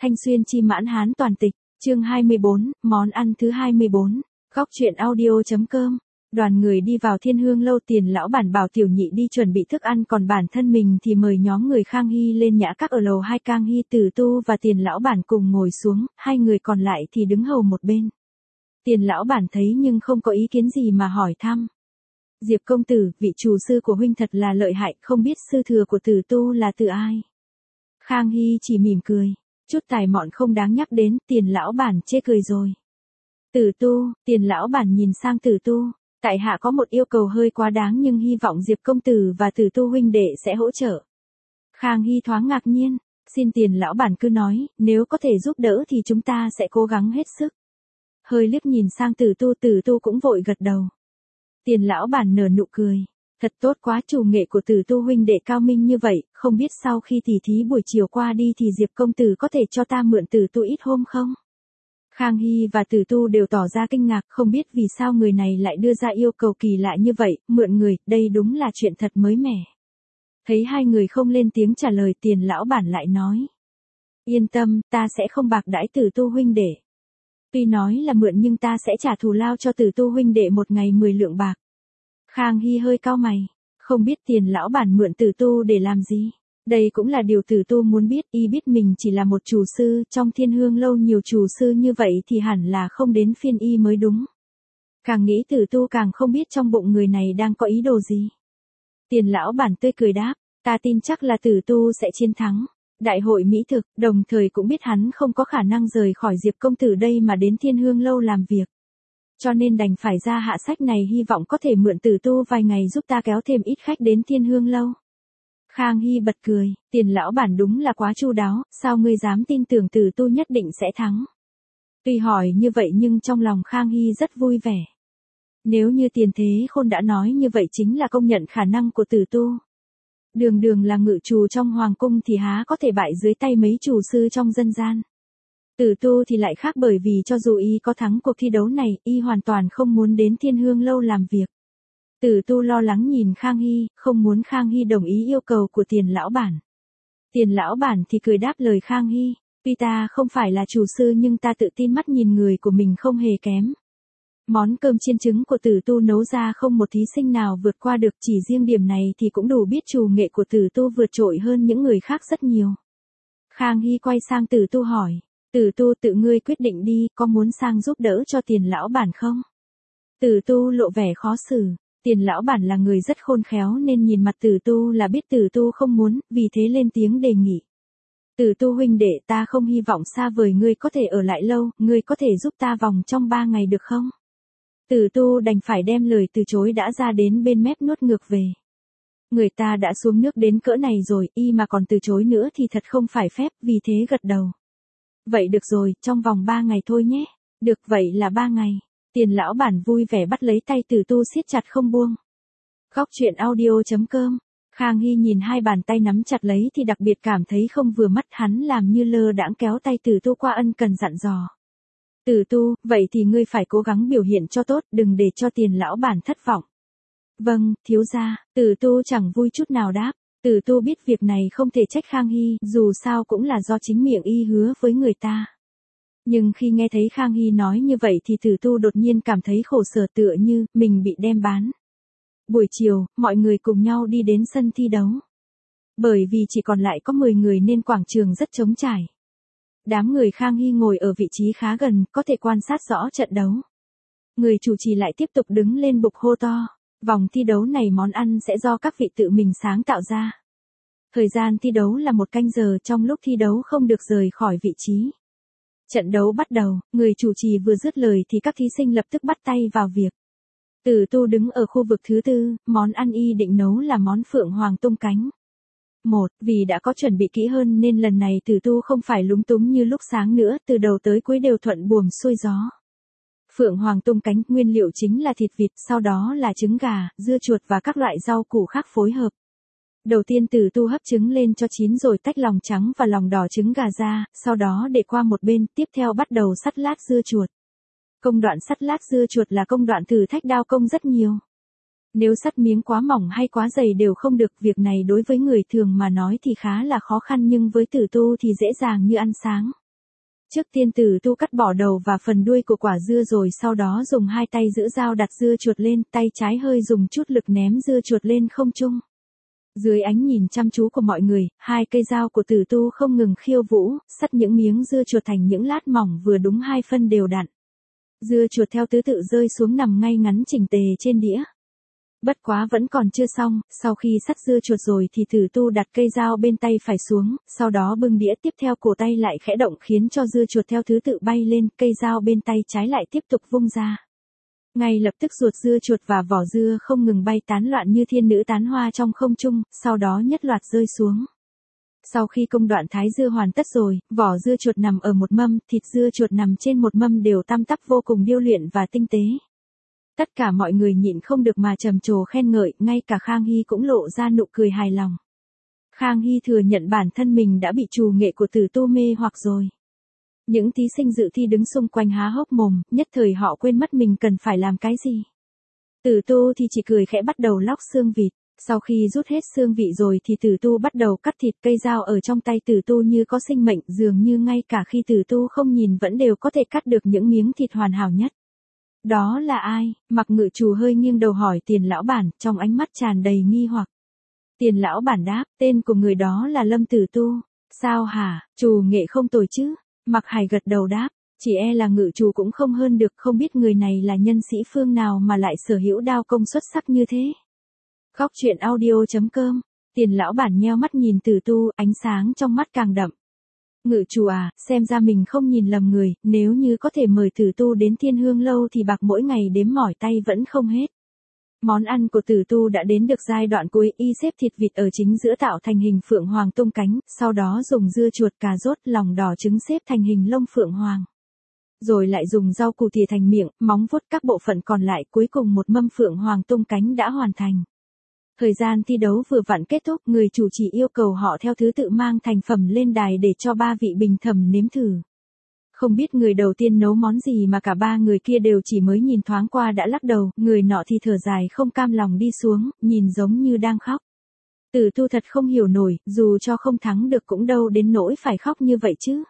Thanh Xuyên chi mãn hán toàn tịch, chương 24, món ăn thứ 24, góc truyện audio.com. Đoàn người đi vào Thiên Hương lâu, Tiền lão bản bảo Tiểu Nhị đi chuẩn bị thức ăn, còn bản thân mình thì mời nhóm người Khang Hy lên nhã các ở lầu 2. Khang Hy, Tử Tu và Tiền lão bản cùng ngồi xuống, hai người còn lại thì đứng hầu một bên. Tiền lão bản thấy nhưng không có ý kiến gì mà hỏi thăm. Diệp công tử, vị chủ sư của huynh thật là lợi hại, không biết sư thừa của Tử Tu là từ ai? Khang Hy chỉ mỉm cười, chút tài mọn không đáng nhắc đến. Tiền lão bản chê cười rồi. Tử Tu, Tiền lão bản nhìn sang Tử Tu, tại hạ có một yêu cầu hơi quá đáng nhưng hy vọng Diệp công tử và Tử Tu huynh đệ sẽ hỗ trợ. Khang Hy thoáng ngạc nhiên, xin Tiền lão bản cứ nói, nếu có thể giúp đỡ thì chúng ta sẽ cố gắng hết sức. Hơi liếc nhìn sang Tử Tu cũng vội gật đầu. Tiền lão bản nở nụ cười, thật tốt quá, chủ nghệ của Tử Tu huynh đệ cao minh như vậy, không biết sau khi tỉ thí buổi chiều qua đi thì Diệp công tử có thể cho ta mượn Tử Tu ít hôm không? Khang Hy và Tử Tu đều tỏ ra kinh ngạc, không biết vì sao người này lại đưa ra yêu cầu kỳ lạ như vậy, mượn người, đây đúng là chuyện thật mới mẻ. Thấy hai người không lên tiếng trả lời, Tiền lão bản lại nói. Yên tâm, ta sẽ không bạc đãi Tử Tu huynh đệ. Tuy nói là mượn nhưng ta sẽ trả thù lao cho Tử Tu huynh đệ một ngày 10 lượng bạc. Khang Hy hơi cau mày, không biết Tiền lão bản mượn Tử Tu để làm gì. Đây cũng là điều Tử Tu muốn biết, y biết mình chỉ là một chủ sư, trong Thiên Hương lâu nhiều chủ sư như vậy thì hẳn là không đến phiên y mới đúng. Càng nghĩ Tử Tu càng không biết trong bụng người này đang có ý đồ gì. Tiền lão bản tươi cười đáp, ta tin chắc là Tử Tu sẽ chiến thắng. Đại hội mỹ thực, đồng thời cũng biết hắn không có khả năng rời khỏi Diệp công tử đây mà đến Thiên Hương lâu làm việc. Cho nên đành phải ra hạ sách này, hy vọng có thể mượn Tử Tu vài ngày giúp ta kéo thêm ít khách đến Thiên Hương lâu. Khang Hy bật cười, Tiền lão bản đúng là quá chu đáo, sao ngươi dám tin tưởng Tử Tu nhất định sẽ thắng. Tuy hỏi như vậy nhưng trong lòng Khang Hy rất vui vẻ. Nếu như Tiền Thế Khôn đã nói như vậy chính là công nhận khả năng của Tử Tu. Đường là ngự trù trong hoàng cung thì há có thể bại dưới tay mấy chủ sư trong dân gian. Tử Tu thì lại khác, bởi vì cho dù y có thắng cuộc thi đấu này, y hoàn toàn không muốn đến Thiên Hương lâu làm việc. Tử Tu lo lắng nhìn Khang Hy, không muốn Khang Hy đồng ý yêu cầu của Tiền lão bản. Tiền lão bản thì cười đáp lời Khang Hy, tuy ta không phải là chủ sư nhưng ta tự tin mắt nhìn người của mình không hề kém. Món cơm chiên trứng của Tử Tu nấu ra không một thí sinh nào vượt qua được, chỉ riêng điểm này thì cũng đủ biết chủ nghệ của Tử Tu vượt trội hơn những người khác rất nhiều. Khang Hy quay sang Tử Tu hỏi, Tử Tu tự ngươi quyết định đi, có muốn sang giúp đỡ cho Tiền lão bản không? Tử Tu lộ vẻ khó xử, Tiền lão bản là người rất khôn khéo nên nhìn mặt Tử Tu là biết Tử Tu không muốn, vì thế lên tiếng đề nghị. Tử Tu huynh đệ, ta không hy vọng xa vời ngươi có thể ở lại lâu, ngươi có thể giúp ta vòng trong 3 ngày được không? Tử Tu đành phải đem lời từ chối đã ra đến bên mép nuốt ngược về. Người ta đã xuống nước đến cỡ này rồi, y mà còn từ chối nữa thì thật không phải phép, vì thế gật đầu. Vậy được rồi, trong vòng 3 ngày thôi nhé. Được, vậy là 3 ngày. Tiền lão bản vui vẻ bắt lấy tay Tử Tu siết chặt không buông. Góc truyện audio.com. Khang Hy nhìn hai bàn tay nắm chặt lấy thì đặc biệt cảm thấy không vừa mắt, hắn làm như lơ đãng kéo tay Tử Tu qua, ân cần dặn dò. Tử Tu, vậy thì ngươi phải cố gắng biểu hiện cho tốt, đừng để cho Tiền lão bản thất vọng. Vâng, thiếu gia. Tử Tu chẳng vui chút nào đáp. Tử Tu biết việc này không thể trách Khang Hy, dù sao cũng là do chính miệng y hứa với người ta. Nhưng khi nghe thấy Khang Hy nói như vậy thì Tử Tu đột nhiên cảm thấy khổ sở, tựa như mình bị đem bán. Buổi chiều, mọi người cùng nhau đi đến sân thi đấu. Bởi vì chỉ còn lại có 10 người nên quảng trường rất trống trải. Đám người Khang Hy ngồi ở vị trí khá gần, có thể quan sát rõ trận đấu. Người chủ trì lại tiếp tục đứng lên bục hô to. Vòng thi đấu này món ăn sẽ do các vị tự mình sáng tạo ra. Thời gian thi đấu là 1 canh giờ, trong lúc thi đấu không được rời khỏi vị trí. Trận đấu bắt đầu, người chủ trì vừa dứt lời thì các thí sinh lập tức bắt tay vào việc. Tử Tu đứng ở khu vực thứ 4, món ăn y định nấu là món phượng hoàng tung cánh. Vì đã có chuẩn bị kỹ hơn nên lần này Tử Tu không phải lúng túng như lúc sáng nữa, từ đầu tới cuối đều thuận buồm xuôi gió. Phượng hoàng tung cánh, nguyên liệu chính là thịt vịt, sau đó là trứng gà, dưa chuột và các loại rau củ khác phối hợp. Đầu tiên Tử Tu hấp trứng lên cho chín rồi tách lòng trắng và lòng đỏ trứng gà ra, sau đó để qua một bên, tiếp theo bắt đầu sắt lát dưa chuột. Công đoạn sắt lát dưa chuột là công đoạn thử thách đao công rất nhiều. Nếu sắt miếng quá mỏng hay quá dày đều không được, việc này đối với người thường mà nói thì khá là khó khăn nhưng với Tử Tu thì dễ dàng như ăn sáng. Trước tiên Tử Tu cắt bỏ đầu và phần đuôi của quả dưa rồi sau đó dùng hai tay giữ dao đặt dưa chuột lên, tay trái hơi dùng chút lực ném dưa chuột lên không trung. Dưới ánh nhìn chăm chú của mọi người, hai cây dao của Tử Tu không ngừng khiêu vũ, sắt những miếng dưa chuột thành những lát mỏng vừa đúng 2 phân đều đặn. Dưa chuột theo thứ tự rơi xuống nằm ngay ngắn chỉnh tề trên đĩa. Bất quá vẫn còn chưa xong, sau khi sắt dưa chuột rồi thì Tử Tu đặt cây dao bên tay phải xuống, sau đó bưng đĩa tiếp theo cổ tay lại khẽ động khiến cho dưa chuột theo thứ tự bay lên, cây dao bên tay trái lại tiếp tục vung ra. Ngay lập tức ruột dưa chuột và vỏ dưa không ngừng bay tán loạn như thiên nữ tán hoa trong không trung, sau đó nhất loạt rơi xuống. Sau khi công đoạn thái dưa hoàn tất rồi, vỏ dưa chuột nằm ở một mâm, thịt dưa chuột nằm trên một mâm đều tăm tắp vô cùng điêu luyện và tinh tế. Tất cả mọi người nhịn không được mà trầm trồ khen ngợi, ngay cả Khang Hy cũng lộ ra nụ cười hài lòng. Khang Hy thừa nhận bản thân mình đã bị trù nghệ của Tử Tu mê hoặc rồi. Những thí sinh dự thi đứng xung quanh há hốc mồm, nhất thời họ quên mất mình cần phải làm cái gì. Tử Tu thì chỉ cười khẽ bắt đầu lóc xương vịt. Sau khi rút hết xương vị rồi thì Tử Tu bắt đầu cắt thịt, cây dao ở trong tay Tử Tu như có sinh mệnh, dường như ngay cả khi Tử Tu không nhìn vẫn đều có thể cắt được những miếng thịt hoàn hảo nhất. Đó là ai? Mặc Ngự Trù hơi nghiêng đầu hỏi Tiền lão bản, trong ánh mắt tràn đầy nghi hoặc. Tiền lão bản đáp, tên của người đó là Lâm Tử Tu. Sao hả, trù nghệ không tồi chứ? Mặc Hải gật đầu đáp, chỉ e là Ngự Trù cũng không hơn được, không biết người này là nhân sĩ phương nào mà lại sở hữu đao công xuất sắc như thế. Góc truyện audio.com. Tiền lão bản nheo mắt nhìn Tử Tu, ánh sáng trong mắt càng đậm. Ngự Trù à, xem ra mình không nhìn lầm người, nếu như có thể mời Tử Tu đến Thiên Hương lâu thì bạc mỗi ngày đếm mỏi tay vẫn không hết. Món ăn của Tử Tu đã đến được giai đoạn cuối, y xếp thịt vịt ở chính giữa tạo thành hình phượng hoàng tung cánh, sau đó dùng dưa chuột, cà rốt, lòng đỏ trứng xếp thành hình lông phượng hoàng. Rồi lại dùng rau củ thìa thành miệng, móng vuốt các bộ phận còn lại, cuối cùng một mâm phượng hoàng tung cánh đã hoàn thành. Thời gian thi đấu vừa vặn kết thúc, người chủ trì yêu cầu họ theo thứ tự mang thành phẩm lên đài để cho 3 vị bình thẩm nếm thử. Không biết người đầu tiên nấu món gì mà cả 3 người kia đều chỉ mới nhìn thoáng qua đã lắc đầu, người nọ thì thở dài không cam lòng đi xuống, nhìn giống như đang khóc. Tử Tu thật không hiểu nổi, dù cho không thắng được cũng đâu đến nỗi phải khóc như vậy chứ.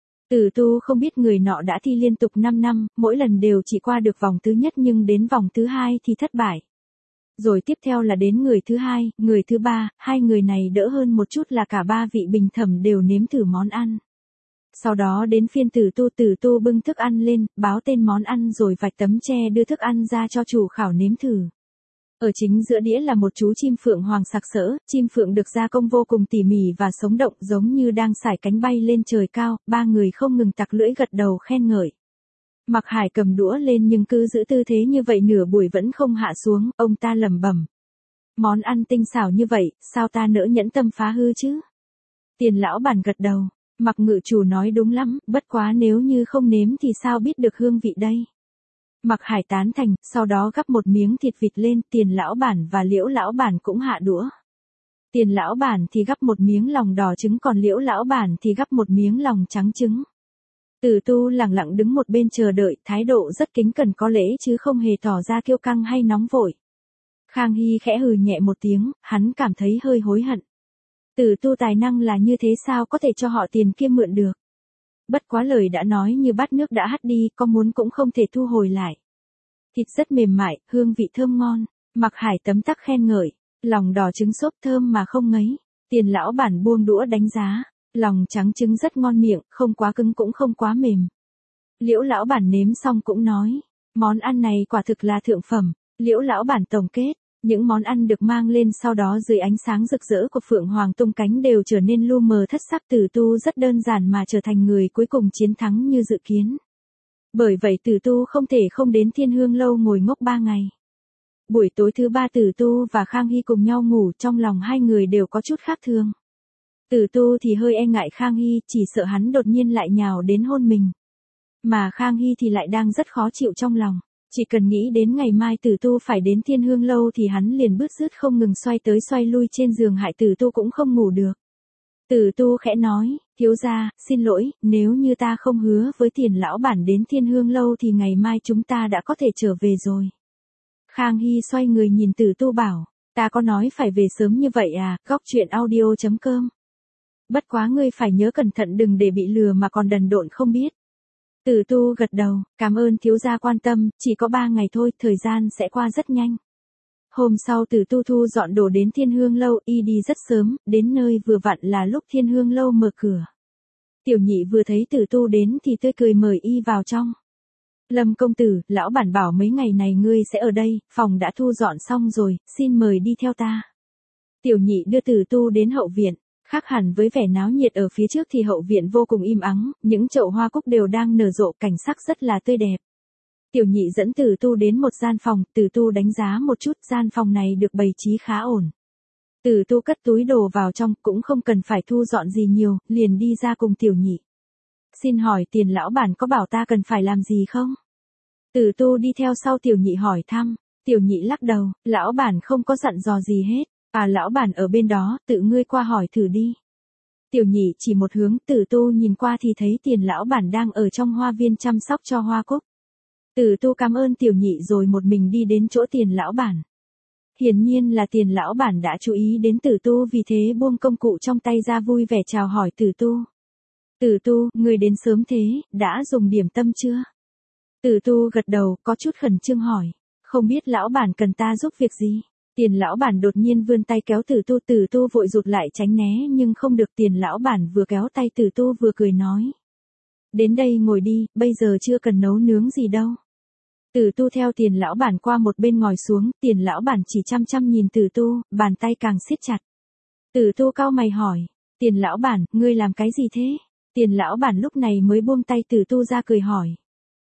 Tử Tu không biết người nọ đã thi liên tục 5 năm, mỗi lần đều chỉ qua được vòng thứ nhất nhưng đến vòng thứ 2 thì thất bại. Rồi tiếp theo là đến người thứ 2, người thứ 3, hai người này đỡ hơn một chút là cả 3 vị bình thẩm đều nếm thử món ăn. Sau đó đến phiên Tử Tu bưng thức ăn lên, báo tên món ăn rồi vạch tấm tre đưa thức ăn ra cho chủ khảo nếm thử. Ở chính giữa đĩa là một chú chim phượng hoàng sặc sỡ, chim phượng được gia công vô cùng tỉ mỉ và sống động giống như đang sải cánh bay lên trời cao, 3 người không ngừng tặc lưỡi gật đầu khen ngợi. Mặc Hải cầm đũa lên nhưng cứ giữ tư thế như vậy nửa buổi vẫn không hạ xuống, ông ta lẩm bẩm. Món ăn tinh xảo như vậy, sao ta nỡ nhẫn tâm phá hư chứ? Tiền lão bản gật đầu, Mặc Ngự Chủ nói đúng lắm, bất quá nếu như không nếm thì sao biết được hương vị đây? Mặc Hải tán thành, sau đó gắp một miếng thịt vịt lên, Tiền lão bản và Liễu lão bản cũng hạ đũa. Tiền lão bản thì gắp một miếng lòng đỏ trứng còn Liễu lão bản thì gắp một miếng lòng trắng trứng. Tử Tu lặng lặng đứng một bên chờ đợi, thái độ rất kính cẩn có lễ chứ không hề tỏ ra kiêu căng hay nóng vội. Khang Hy khẽ hừ nhẹ một tiếng, hắn cảm thấy hơi hối hận. Tử Tu tài năng là như thế sao có thể cho họ tiền kia mượn được. Bất quá lời đã nói như bát nước đã hắt đi, có muốn cũng không thể thu hồi lại. Thịt rất mềm mại, hương vị thơm ngon, Mặc Hải tấm tắc khen ngợi, lòng đỏ trứng xốp thơm mà không ngấy. Tiền lão bản buông đũa đánh giá. Lòng trắng trứng rất ngon miệng, không quá cứng cũng không quá mềm. Liễu lão bản nếm xong cũng nói, món ăn này quả thực là thượng phẩm. Liễu lão bản tổng kết, những món ăn được mang lên sau đó dưới ánh sáng rực rỡ của phượng hoàng tung cánh đều trở nên lu mờ thất sắc. Tử Tu rất đơn giản mà trở thành người cuối cùng chiến thắng như dự kiến. Bởi vậy Tử Tu không thể không đến Thiên Hương lâu ngồi ngốc 3 ngày. Buổi tối thứ 3 Tử Tu và Khang Hy cùng nhau ngủ, trong lòng hai người đều có chút khác thường. Tử Tu thì hơi e ngại Khang Hy, chỉ sợ hắn đột nhiên lại nhào đến hôn mình. Mà Khang Hy thì lại đang rất khó chịu trong lòng. Chỉ cần nghĩ đến ngày mai Tử Tu phải đến Thiên Hương lâu thì hắn liền bứt rứt không ngừng xoay tới xoay lui trên giường hại Tử Tu cũng không ngủ được. Tử Tu khẽ nói, thiếu gia, xin lỗi, nếu như ta không hứa với Tiền lão bản đến Thiên Hương lâu thì ngày mai chúng ta đã có thể trở về rồi. Khang Hy xoay người nhìn Tử Tu bảo, ta có nói phải về sớm như vậy à, góc truyện audio.com Bất quá ngươi phải nhớ cẩn thận đừng để bị lừa mà còn đần độn không biết. Tử tu gật đầu, cảm ơn thiếu gia quan tâm, chỉ có 3 ngày thôi, thời gian sẽ qua rất nhanh. Hôm sau Tử tu thu dọn đồ đến Thiên Hương Lâu, y đi rất sớm, đến nơi vừa vặn là lúc Thiên Hương Lâu mở cửa. Tiểu nhị vừa thấy Tử tu đến thì tươi cười mời y vào trong. Lâm công tử, lão bản bảo mấy ngày này ngươi sẽ ở đây, phòng đã thu dọn xong rồi, xin mời đi theo ta. Tiểu nhị đưa Tử tu đến hậu viện. Khác hẳn với vẻ náo nhiệt ở phía trước thì hậu viện vô cùng im ắng, những chậu hoa cúc đều đang nở rộ, cảnh sắc rất là tươi đẹp. Tiểu nhị dẫn Tử tu đến một gian phòng, Tử tu đánh giá một chút, gian phòng này được bày trí khá ổn. Tử tu cất túi đồ vào trong, cũng không cần phải thu dọn gì nhiều, liền đi ra cùng tiểu nhị. Xin hỏi tiền lão bản có bảo ta cần phải làm gì không? Tử tu đi theo sau tiểu nhị hỏi thăm, tiểu nhị lắc đầu, lão bản không có dặn dò gì hết. À lão bản ở bên đó, tự ngươi qua hỏi thử đi. Tiểu nhị chỉ một hướng, Tử tu nhìn qua thì thấy tiền lão bản đang ở trong hoa viên chăm sóc cho hoa cúc. Tử tu cảm ơn tiểu nhị rồi một mình đi đến chỗ tiền lão bản. Hiển nhiên là tiền lão bản đã chú ý đến Tử tu vì thế buông công cụ trong tay ra vui vẻ chào hỏi Tử tu. Tử tu, ngươi đến sớm thế, đã dùng điểm tâm chưa? Tử tu gật đầu, có chút khẩn trương hỏi. Không biết lão bản cần ta giúp việc gì? Tiền lão bản đột nhiên vươn tay kéo Tử tu vội rụt lại tránh né nhưng không được, tiền lão bản vừa kéo tay Tử tu vừa cười nói. Đến đây ngồi đi, bây giờ chưa cần nấu nướng gì đâu. Tử tu theo tiền lão bản qua một bên ngồi xuống, tiền lão bản chỉ chăm chăm nhìn Tử tu, bàn tay càng siết chặt. Tử tu cau mày hỏi, tiền lão bản, ngươi làm cái gì thế? Tiền lão bản lúc này mới buông tay Tử tu ra cười hỏi.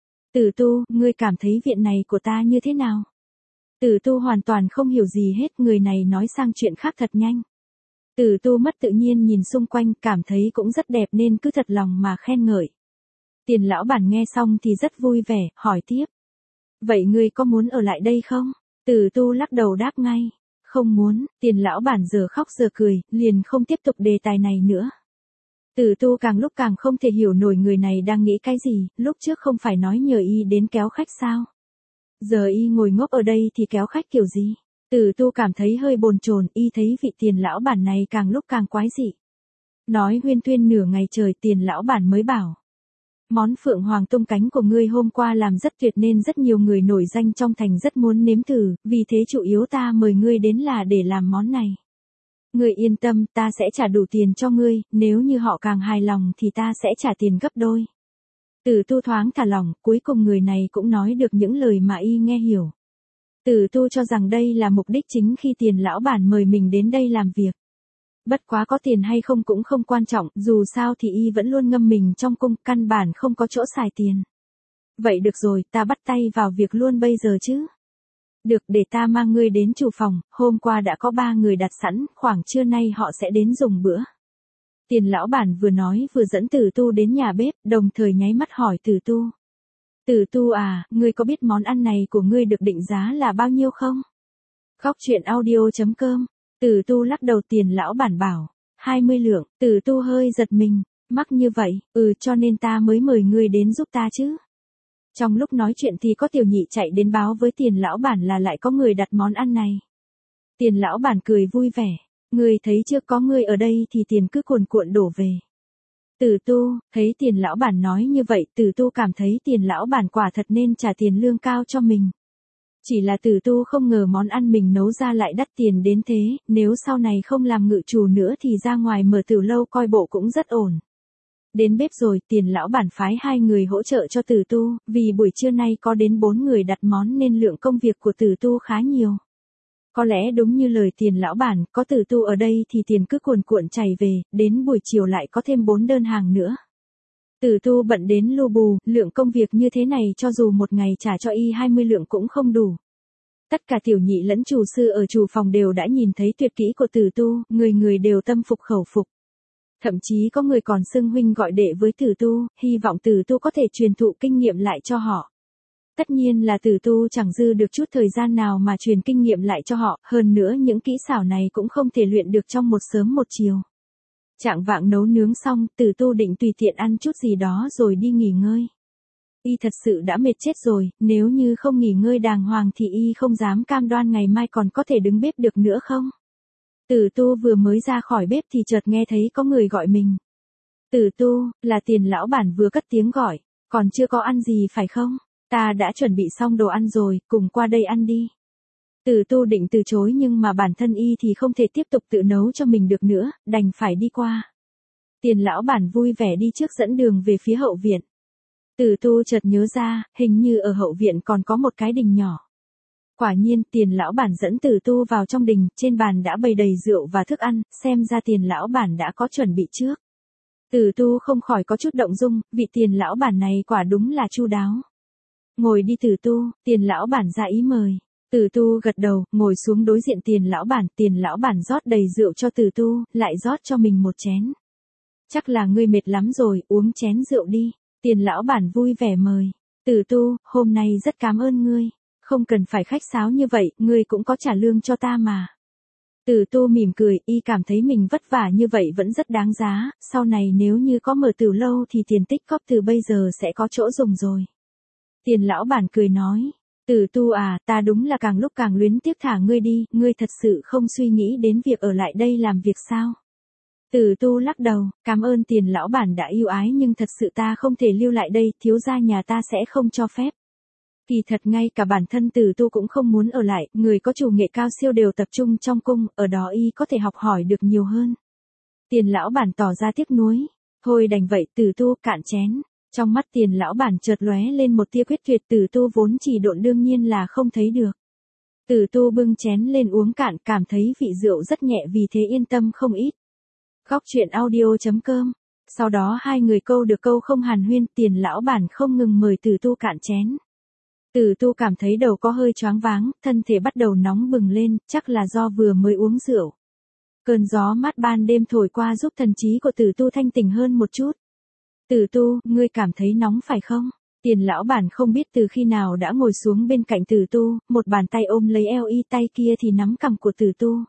Tử tu, ngươi cảm thấy viện này của ta như thế nào? Tử tu hoàn toàn không hiểu gì hết, người này nói sang chuyện khác thật nhanh. Tử tu mất tự nhiên nhìn xung quanh, cảm thấy cũng rất đẹp nên cứ thật lòng mà khen ngợi. Tiền lão bản nghe xong thì rất vui vẻ, hỏi tiếp. Vậy ngươi có muốn ở lại đây không? Tử tu lắc đầu đáp ngay. Không muốn, tiền lão bản giờ khóc giờ cười, liền không tiếp tục đề tài này nữa. Tử tu càng lúc càng không thể hiểu nổi người này đang nghĩ cái gì, lúc trước không phải nói nhờ y đến kéo khách sao? Giờ y ngồi ngốc ở đây thì kéo khách kiểu gì? Tử tu cảm thấy hơi bồn chồn, y thấy vị tiền lão bản này càng lúc càng quái dị. Nói huyên thuyên nửa ngày trời, tiền lão bản mới bảo. Món phượng hoàng tung cánh của ngươi hôm qua làm rất tuyệt nên rất nhiều người nổi danh trong thành rất muốn nếm thử, vì thế chủ yếu ta mời ngươi đến là để làm món này. Ngươi yên tâm, ta sẽ trả đủ tiền cho ngươi, nếu như họ càng hài lòng thì ta sẽ trả tiền gấp đôi. Tử tu thoáng thả lỏng, cuối cùng người này cũng nói được những lời mà y nghe hiểu. Tử tu cho rằng đây là mục đích chính khi tiền lão bản mời mình đến đây làm việc. Bất quá có tiền hay không cũng không quan trọng, dù sao thì y vẫn luôn ngâm mình trong cung, căn bản không có chỗ xài tiền. Vậy được rồi, ta bắt tay vào việc luôn bây giờ chứ. Được, để ta mang ngươi đến chủ phòng, hôm qua đã có 3 người đặt sẵn, khoảng trưa nay họ sẽ đến dùng bữa. Tiền lão bản vừa nói vừa dẫn Tử tu đến nhà bếp, đồng thời nháy mắt hỏi Tử tu. Tử tu à, ngươi có biết món ăn này của ngươi được định giá là bao nhiêu không? Góc truyện audio.com. Tử tu lắc đầu, tiền lão bản bảo. 20 lượng, Tử tu hơi giật mình. Mắc như vậy, cho nên ta mới mời ngươi đến giúp ta chứ. Trong lúc nói chuyện thì có tiểu nhị chạy đến báo với tiền lão bản là lại có người đặt món ăn này. Tiền lão bản cười vui vẻ. Ngươi thấy chưa, có ngươi ở đây thì tiền cứ cuồn cuộn đổ về. Tử tu, thấy tiền lão bản nói như vậy, Tử tu cảm thấy tiền lão bản quả thật nên trả tiền lương cao cho mình. Chỉ là Tử tu không ngờ món ăn mình nấu ra lại đắt tiền đến thế, nếu sau này không làm ngự trù nữa thì ra ngoài mở tiểu lâu coi bộ cũng rất ổn. Đến bếp rồi, tiền lão bản phái 2 người hỗ trợ cho Tử tu, vì buổi trưa nay có đến 4 người đặt món nên lượng công việc của Tử tu khá nhiều. Có lẽ đúng như lời tiền lão bản, có Tử tu ở đây thì tiền cứ cuồn cuộn chảy về, đến buổi chiều lại có thêm 4 đơn hàng nữa. Tử tu bận đến lu bù, lượng công việc như thế này cho dù một ngày trả cho y 20 lượng cũng không đủ. Tất cả tiểu nhị lẫn chủ sư ở chủ phòng đều đã nhìn thấy tuyệt kỹ của Tử tu, người người đều tâm phục khẩu phục. Thậm chí có người còn xưng huynh gọi đệ với Tử tu, hy vọng Tử tu có thể truyền thụ kinh nghiệm lại cho họ. Tất nhiên là Tử tu chẳng dư được chút thời gian nào mà truyền kinh nghiệm lại cho họ, hơn nữa những kỹ xảo này cũng không thể luyện được trong một sớm một chiều. Chạng vạng nấu nướng xong, Tử tu định tùy tiện ăn chút gì đó rồi đi nghỉ ngơi. Y thật sự đã mệt chết rồi, nếu như không nghỉ ngơi đàng hoàng thì y không dám cam đoan ngày mai còn có thể đứng bếp được nữa không. Tử Tu vừa mới ra khỏi bếp thì chợt nghe thấy có người gọi mình. Tử Tu, là Tiền lão bản vừa cất tiếng gọi, còn chưa có ăn gì phải không? Ta đã chuẩn bị xong đồ ăn rồi, cùng qua đây ăn đi. Tử Tu định từ chối nhưng mà bản thân y thì không thể tiếp tục tự nấu cho mình được nữa, đành phải đi qua. Tiền lão bản vui vẻ đi trước dẫn đường về phía hậu viện. Tử Tu chợt nhớ ra, hình như ở hậu viện còn có một cái đình nhỏ. Quả nhiên, Tiền lão bản dẫn Tử Tu vào trong đình, trên bàn đã bày đầy rượu và thức ăn, xem ra Tiền lão bản đã có chuẩn bị trước. Tử Tu không khỏi có chút động dung, vị Tiền lão bản này quả đúng là chu đáo. Ngồi đi Tử Tu, Tiền lão bản ra ý mời. Tử Tu gật đầu, ngồi xuống đối diện Tiền lão bản rót đầy rượu cho Tử Tu, lại rót cho mình một chén. Chắc là ngươi mệt lắm rồi, uống chén rượu đi. Tiền lão bản vui vẻ mời. Tử Tu, hôm nay rất cảm ơn ngươi. Không cần phải khách sáo như vậy, ngươi cũng có trả lương cho ta mà. Tử Tu mỉm cười, y cảm thấy mình vất vả như vậy vẫn rất đáng giá, sau này nếu như có mở tử lâu thì tiền tích góp từ bây giờ sẽ có chỗ dùng rồi. Tiền lão bản cười nói, Tử Tu à, ta đúng là càng lúc càng luyến tiếc thả ngươi đi, ngươi thật sự không suy nghĩ đến việc ở lại đây làm việc sao? Tử Tu lắc đầu, cảm ơn Tiền lão bản đã yêu ái nhưng thật sự ta không thể lưu lại đây, thiếu gia nhà ta sẽ không cho phép. Kỳ thật ngay cả bản thân Tử Tu cũng không muốn ở lại, người có chủ nghệ cao siêu đều tập trung trong cung, ở đó y có thể học hỏi được nhiều hơn. Tiền lão bản tỏ ra tiếc nuối, thôi đành vậy Tử Tu cạn chén. Trong mắt Tiền lão bản chợt lóe lên một tia quyết tuyệt, Tử Tu vốn chỉ độn đương nhiên là không thấy được. Tử Tu bưng chén lên uống cạn, cảm thấy vị rượu rất nhẹ vì thế yên tâm không ít. Góc truyện audio.com. Sau đó hai người câu được câu không hàn huyên, Tiền lão bản không ngừng mời Tử Tu cạn chén. Tử Tu cảm thấy đầu có hơi choáng váng, thân thể bắt đầu nóng bừng lên, chắc là do vừa mới uống rượu. Cơn gió mát ban đêm thổi qua giúp thần trí của Tử Tu thanh tỉnh hơn một chút. Tử Tu, ngươi cảm thấy nóng phải không? Tiền lão bản không biết từ khi nào đã ngồi xuống bên cạnh Tử Tu, một bàn tay ôm lấy eo y, tay kia thì nắm cằm của Tử Tu.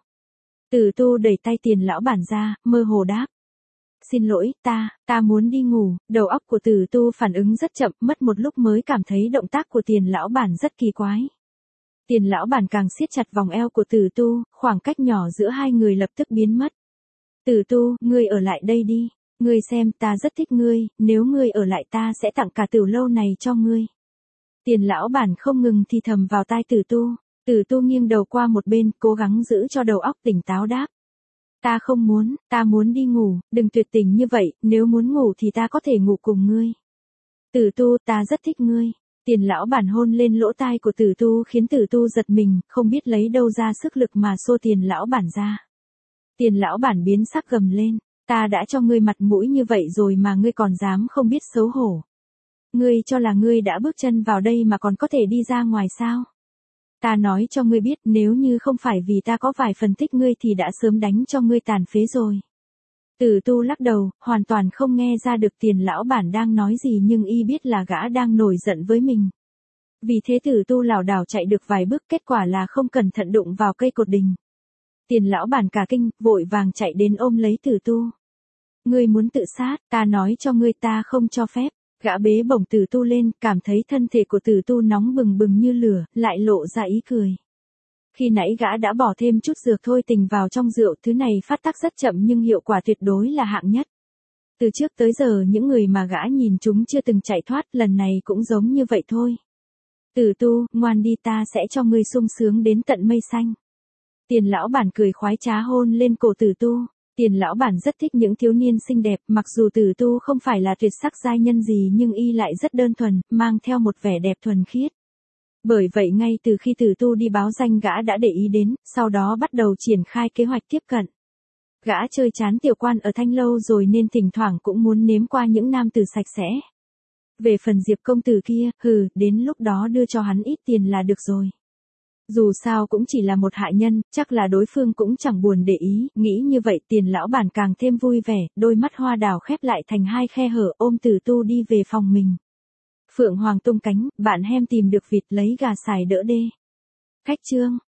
Tử Tu đẩy tay Tiền lão bản ra, mơ hồ đáp. Xin lỗi, ta muốn đi ngủ. Đầu óc của Tử Tu phản ứng rất chậm, mất một lúc mới cảm thấy động tác của Tiền lão bản rất kỳ quái. Tiền lão bản càng siết chặt vòng eo của Tử Tu, khoảng cách nhỏ giữa hai người lập tức biến mất. Tử Tu, ngươi ở lại đây đi. Ngươi xem, ta rất thích ngươi, nếu ngươi ở lại ta sẽ tặng cả tiểu lâu này cho ngươi. Tiền lão bản không ngừng thì thầm vào tai Tử Tu. Tử Tu nghiêng đầu qua một bên, cố gắng giữ cho đầu óc tỉnh táo đáp. Ta không muốn, ta muốn đi ngủ, đừng tuyệt tình như vậy, nếu muốn ngủ thì ta có thể ngủ cùng ngươi. Tử Tu, ta rất thích ngươi. Tiền lão bản hôn lên lỗ tai của Tử Tu khiến Tử Tu giật mình, không biết lấy đâu ra sức lực mà xô Tiền lão bản ra. Tiền lão bản biến sắc gầm lên, ta đã cho ngươi mặt mũi như vậy rồi mà ngươi còn dám không biết xấu hổ. Ngươi cho là ngươi đã bước chân vào đây mà còn có thể đi ra ngoài sao? Ta nói cho ngươi biết, nếu như không phải vì ta có vài phần thích ngươi thì đã sớm đánh cho ngươi tàn phế rồi. Tử Tu lắc đầu, hoàn toàn không nghe ra được Tiền lão bản đang nói gì nhưng y biết là gã đang nổi giận với mình. Vì thế Tử Tu lảo đảo chạy được vài bước, kết quả là không cẩn thận đụng vào cây cột đình. Tiền lão bản cả kinh, vội vàng chạy đến ôm lấy Tử Tu. Ngươi muốn tự sát, ta nói cho ngươi ta không cho phép. Gã bế bổng Tử Tu lên, cảm thấy thân thể của Tử Tu nóng bừng bừng như lửa, lại lộ ra ý cười. Khi nãy gã đã bỏ thêm chút dược thôi tình vào trong rượu, thứ này phát tác rất chậm nhưng hiệu quả tuyệt đối là hạng nhất. Từ trước tới giờ những người mà gã nhìn chúng chưa từng chạy thoát, lần này cũng giống như vậy thôi. Tử Tu, ngoan đi, ta sẽ cho ngươi sung sướng đến tận mây xanh. Tiền lão bản cười khoái trá hôn lên cổ Tử Tu. Tiền lão bản rất thích những thiếu niên xinh đẹp, mặc dù Tử Tu không phải là tuyệt sắc giai nhân gì nhưng y lại rất đơn thuần, mang theo một vẻ đẹp thuần khiết. Bởi vậy ngay từ khi Tử Tu đi báo danh gã đã để ý đến, sau đó bắt đầu triển khai kế hoạch tiếp cận. Gã chơi chán tiểu quan ở Thanh Lâu rồi nên thỉnh thoảng cũng muốn nếm qua những nam tử sạch sẽ. Về phần Diệp công tử kia, đến lúc đó đưa cho hắn ít tiền là được rồi. Dù sao cũng chỉ là một hạ nhân, chắc là đối phương cũng chẳng buồn để ý, nghĩ như vậy Tiền lão bản càng thêm vui vẻ, đôi mắt hoa đào khép lại thành hai khe hở, ôm Tử Tu đi về phòng mình. Phượng Hoàng tung cánh, bạn hem tìm được vịt lấy gà xài đỡ đê. Khách chương.